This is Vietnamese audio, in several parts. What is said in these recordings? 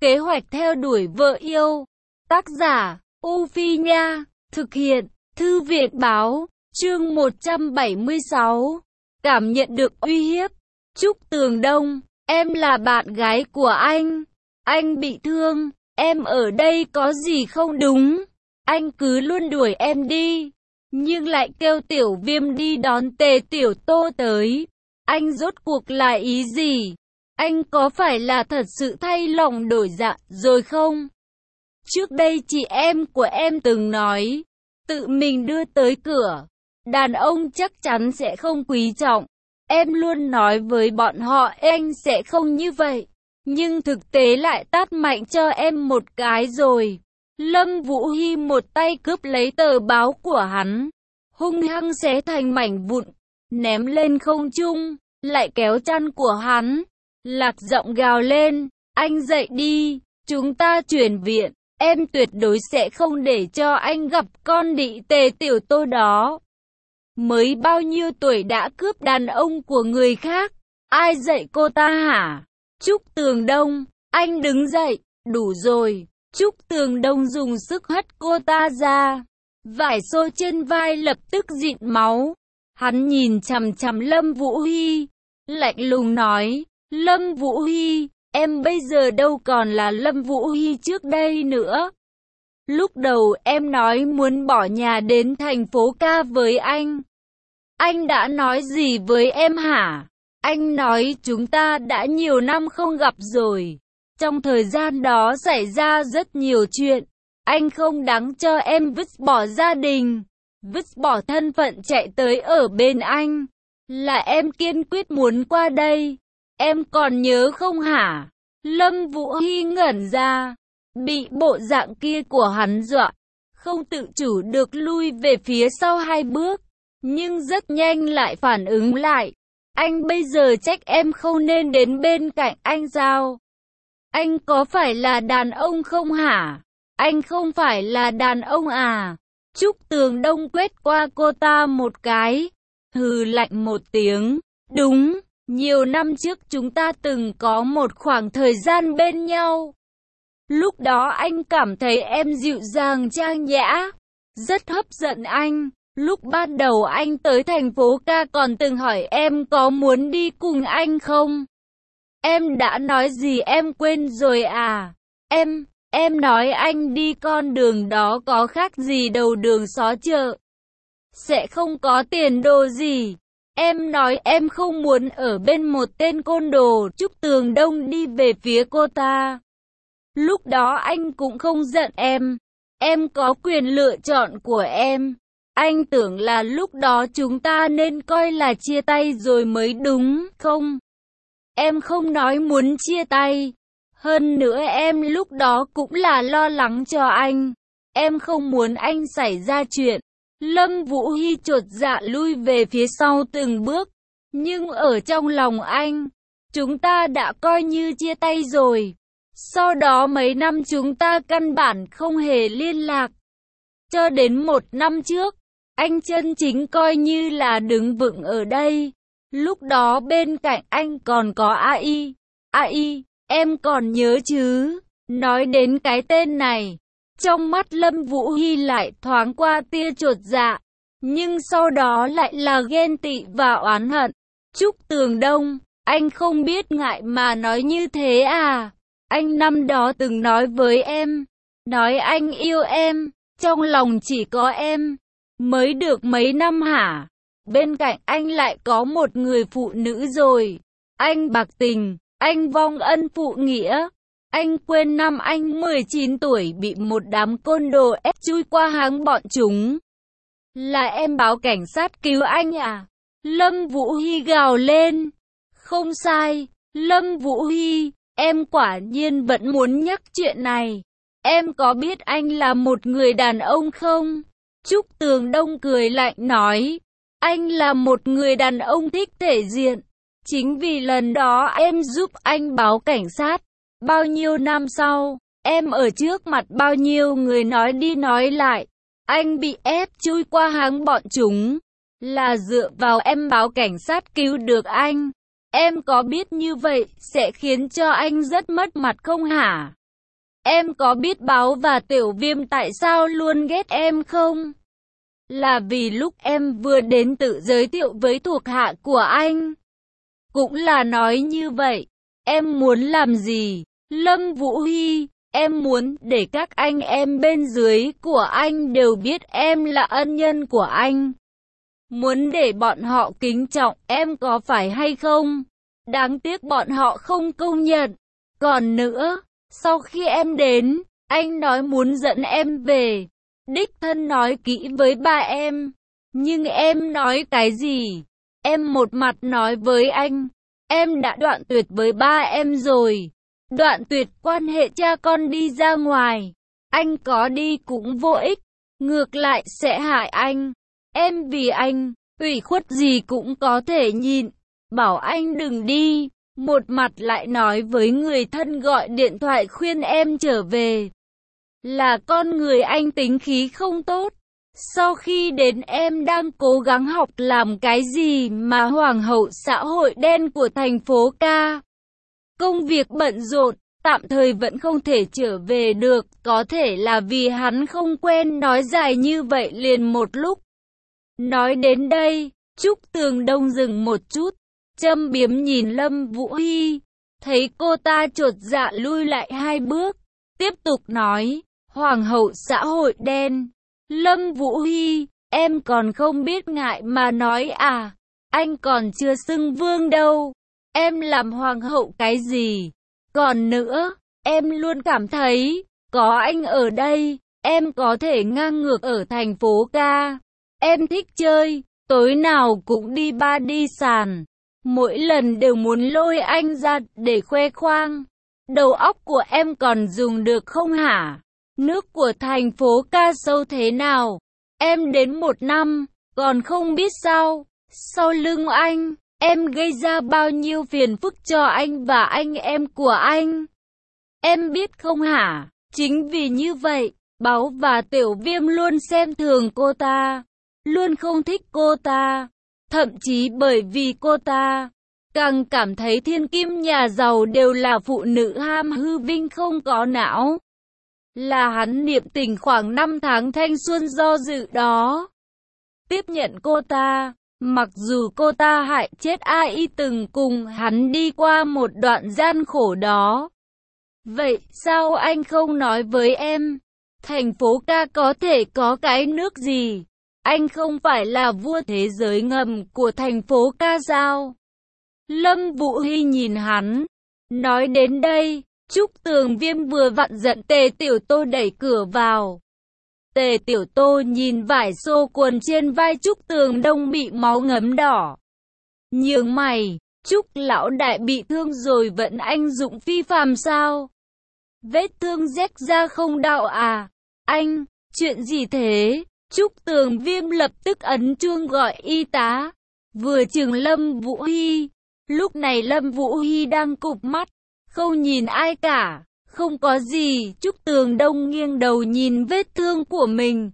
Kế hoạch theo đuổi vợ yêu. Tác giả, U Phi Nha. Thực hiện, Thư viện Báo. Chương 176. Cảm nhận được uy hiếp. Trúc Tường Đông, em là bạn gái của anh. Anh bị thương, em ở đây có gì không đúng? Anh cứ luôn đuổi em đi, nhưng lại kêu Tiểu Viêm đi đón Tề Tiểu Tô tới. Anh rốt cuộc là ý gì? Anh có phải là thật sự thay lòng đổi dạ rồi không? Trước đây chị em của em từng nói, tự mình đưa tới cửa, đàn ông chắc chắn sẽ không quý trọng. Em luôn nói với bọn họ anh sẽ không như vậy, nhưng thực tế lại tát mạnh cho em một cái rồi. Lâm Vũ Hy một tay cướp lấy tờ báo của hắn, hung hăng xé thành mảnh vụn, ném lên không trung, lại kéo chăn của hắn, lạc giọng gào lên, anh dậy đi, chúng ta chuyển viện, em tuyệt đối sẽ không để cho anh gặp con đĩ Tề Tiểu Tô đó. Mới bao nhiêu tuổi đã cướp đàn ông của người khác, ai dạy cô ta hả? Trúc Tường Đông, anh đứng dậy, đủ rồi. Trúc Tường Đông dùng sức hất cô ta ra, vải xô trên vai lập tức dịn máu. Hắn nhìn chằm chằm Lâm Vũ Hy, lạnh lùng nói, Lâm Vũ Hy, em bây giờ đâu còn là Lâm Vũ Hy trước đây nữa. Lúc đầu em nói muốn bỏ nhà đến thành phố ca với anh. Anh đã nói gì với em hả? Anh nói chúng ta đã nhiều năm không gặp rồi. Trong thời gian đó xảy ra rất nhiều chuyện. Anh không đáng cho em vứt bỏ gia đình, vứt bỏ thân phận chạy tới ở bên anh. Là em kiên quyết muốn qua đây. Em còn nhớ không hả? Lâm Vũ Hy ngẩn ra, bị bộ dạng kia của hắn dọa, không tự chủ được lui về phía sau 2 bước, nhưng rất nhanh lại phản ứng lại. Anh bây giờ trách em không nên đến bên cạnh anh sao? Anh có phải là đàn ông không hả? Anh không phải là đàn ông à? Trúc Tường Đông quét qua cô ta một cái, hừ lạnh một tiếng. Đúng, nhiều năm trước chúng ta từng có một khoảng thời gian bên nhau. Lúc đó anh cảm thấy em dịu dàng trang nhã, rất hấp dẫn anh. Lúc ban đầu anh tới thành phố ca còn từng hỏi em có muốn đi cùng anh không? Em đã nói gì em quên rồi à? Em nói anh đi con đường đó có khác gì đầu đường xó chợ. Sẽ không có tiền đồ gì. Em nói em không muốn ở bên một tên côn đồ. Trúc Tường Đông đi về phía cô ta. Lúc đó anh cũng không giận em. Em có quyền lựa chọn của em. Anh tưởng là lúc đó chúng ta nên coi là chia tay rồi mới đúng không? Em không nói muốn chia tay. Hơn nữa em lúc đó cũng là lo lắng cho anh. Em không muốn anh xảy ra chuyện. Lâm Vũ Hy chột dạ lui về phía sau từng bước. Nhưng ở trong lòng anh, chúng ta đã coi như chia tay rồi. Sau đó mấy năm chúng ta căn bản không hề liên lạc. Cho đến 1 năm trước, anh chân chính coi như là đứng vững ở đây. Lúc đó bên cạnh anh còn có AI. AI, em còn nhớ chứ? Nói đến cái tên này, trong mắt Lâm Vũ Hy lại thoáng qua tia chột dạ, nhưng sau đó lại là ghen tị và oán hận. Trúc Tường Đông, anh không biết ngại mà nói như thế à? Anh năm đó từng nói với em, nói anh yêu em, trong lòng chỉ có em. Mới được mấy năm hả? Bên cạnh anh lại có một người phụ nữ rồi. Anh bạc tình, anh vong ân phụ nghĩa. Anh quên năm anh 19 tuổi bị một đám côn đồ ép chui qua háng bọn chúng. Là em báo cảnh sát cứu anh à? Lâm Vũ Hy gào lên. Không sai, Lâm Vũ Hy, em quả nhiên vẫn muốn nhắc chuyện này. Em có biết anh là một người đàn ông không? Trúc Tường Đông cười lạnh nói, anh là một người đàn ông thích thể diện. Chính vì lần đó em giúp anh báo cảnh sát. Bao nhiêu năm sau, em ở trước mặt bao nhiêu người nói đi nói lại. Anh bị ép chui qua háng bọn chúng. Là dựa vào em báo cảnh sát cứu được anh. Em có biết như vậy sẽ khiến cho anh rất mất mặt không hả? Em có biết Báo và Tiểu Viêm tại sao luôn ghét em không? Là vì lúc em vừa đến tự giới thiệu với thuộc hạ của anh. Cũng là nói như vậy. Em muốn làm gì? Lâm Vũ Hy, em muốn để các anh em bên dưới của anh đều biết em là ân nhân của anh. Muốn để bọn họ kính trọng em có phải hay không? Đáng tiếc bọn họ không công nhận. Còn nữa, sau khi em đến, anh nói muốn dẫn em về. Đích thân nói kỹ với ba em. Nhưng em nói cái gì? Em một mặt nói với anh, em đã đoạn tuyệt với ba em rồi. Đoạn tuyệt quan hệ cha con đi ra ngoài. Anh có đi cũng vô ích. Ngược lại sẽ hại anh. Em vì anh, ủy khuất gì cũng có thể nhịn. Bảo anh đừng đi. Một mặt lại nói với người thân gọi điện thoại khuyên em trở về. Là con người anh tính khí không tốt. Sau khi đến em đang cố gắng học làm cái gì mà hoàng hậu xã hội đen của thành phố ca. Công việc bận rộn, tạm thời vẫn không thể trở về được, có thể là vì hắn không quen nói dài như vậy liền một lúc. Nói đến đây, Trúc Tường Đông dừng một chút, châm biếm nhìn Lâm Vũ Hy, thấy cô ta chột dạ lui lại 2 bước, tiếp tục nói, hoàng hậu xã hội đen. Lâm Vũ Hy, em còn không biết ngại mà nói à, anh còn chưa xưng vương đâu, em làm hoàng hậu cái gì? Còn nữa, em luôn cảm thấy, có anh ở đây, em có thể ngang ngược ở thành phố ca. Em thích chơi, tối nào cũng đi bar đi sàn, mỗi lần đều muốn lôi anh ra để khoe khoang. Đầu óc của em còn dùng được không hả? Nước của thành phố ca sâu thế nào? Em đến 1 năm, còn không biết sao? Sau lưng anh, em gây ra bao nhiêu phiền phức cho anh và anh em của anh? Em biết không hả? Chính vì như vậy, Báo và Tiểu Viêm luôn xem thường cô ta, luôn không thích cô ta. Thậm chí bởi vì cô ta, càng cảm thấy thiên kim nhà giàu đều là phụ nữ ham hư vinh không có não. Là hắn niệm tình khoảng 5 tháng thanh xuân do dự đó. Tiếp nhận cô ta, mặc dù cô ta hại chết ai từng cùng hắn đi qua một đoạn gian khổ đó. Vậy sao anh không nói với em? Thành phố ca có thể có cái nước gì? Anh không phải là vua thế giới ngầm của thành phố ca sao? Lâm Vũ Hy nhìn hắn. Nói đến đây, Trúc Tường Viêm vừa vặn giận Tề Tiểu Tô đẩy cửa vào. Tề Tiểu Tô nhìn vải xô quần trên vai Trúc Tường Đông bị máu ngấm đỏ. Nhướng mày, Trúc lão đại bị thương rồi vẫn anh dụng phi phàm sao? Vết thương rách ra không đau à? Anh, chuyện gì thế? Trúc Tường Viêm lập tức ấn chuông gọi y tá. Vừa chừng Lâm Vũ Hy. Lúc này Lâm Vũ Hy đang cụp mắt, không nhìn ai cả. Không có gì. Trúc Tường Đông nghiêng đầu nhìn vết thương của mình,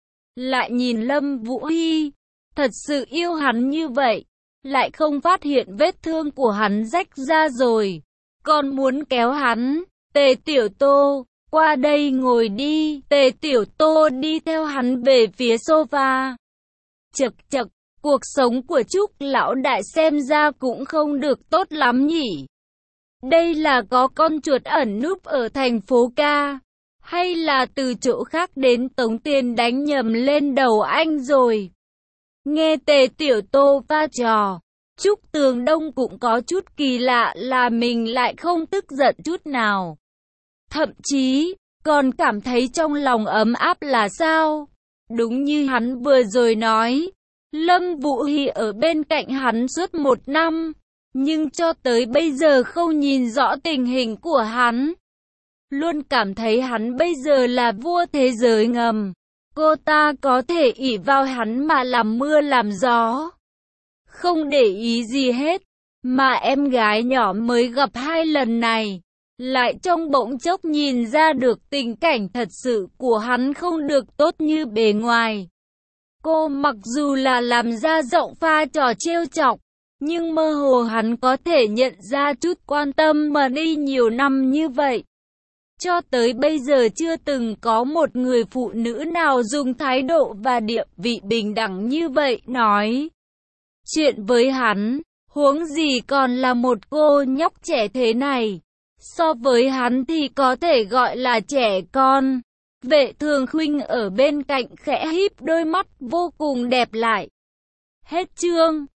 lại nhìn Lâm Vũ Hy. Thật sự yêu hắn như vậy, lại không phát hiện vết thương của hắn rách ra rồi, còn muốn kéo hắn. Tề Tiểu Tô, qua đây ngồi đi. Tề Tiểu Tô đi theo hắn về phía sofa. Chậc chậc, cuộc sống của Trúc lão đại xem ra cũng không được tốt lắm nhỉ. Đây là có con chuột ẩn núp ở thành phố ca, hay là từ chỗ khác đến tống tiền đánh nhầm lên đầu anh rồi? Nghe Tề Tiểu Tô pha trò, Trúc Tường Đông cũng có chút kỳ lạ là mình lại không tức giận chút nào. Thậm chí, còn cảm thấy trong lòng ấm áp là sao? Đúng như hắn vừa rồi nói, Lâm Vũ Hy ở bên cạnh hắn suốt 1 năm, nhưng cho tới bây giờ không nhìn rõ tình hình của hắn. Luôn cảm thấy hắn bây giờ là vua thế giới ngầm. Cô ta có thể ỷ vào hắn mà làm mưa làm gió, không để ý gì hết. Mà em gái nhỏ mới gặp 2 lần này, lại trong bỗng chốc nhìn ra được tình cảnh thật sự của hắn không được tốt như bề ngoài. Cô mặc dù là làm ra giọng pha trò trêu chọc, nhưng mơ hồ hắn có thể nhận ra chút quan tâm mà đi nhiều năm như vậy. Cho tới bây giờ chưa từng có một người phụ nữ nào dùng thái độ và địa vị bình đẳng như vậy nói chuyện với hắn, huống gì còn là một cô nhóc trẻ thế này. So với hắn thì có thể gọi là trẻ con. Vệ Thường Khuynh ở bên cạnh khẽ híp đôi mắt vô cùng đẹp lại. Hết chương.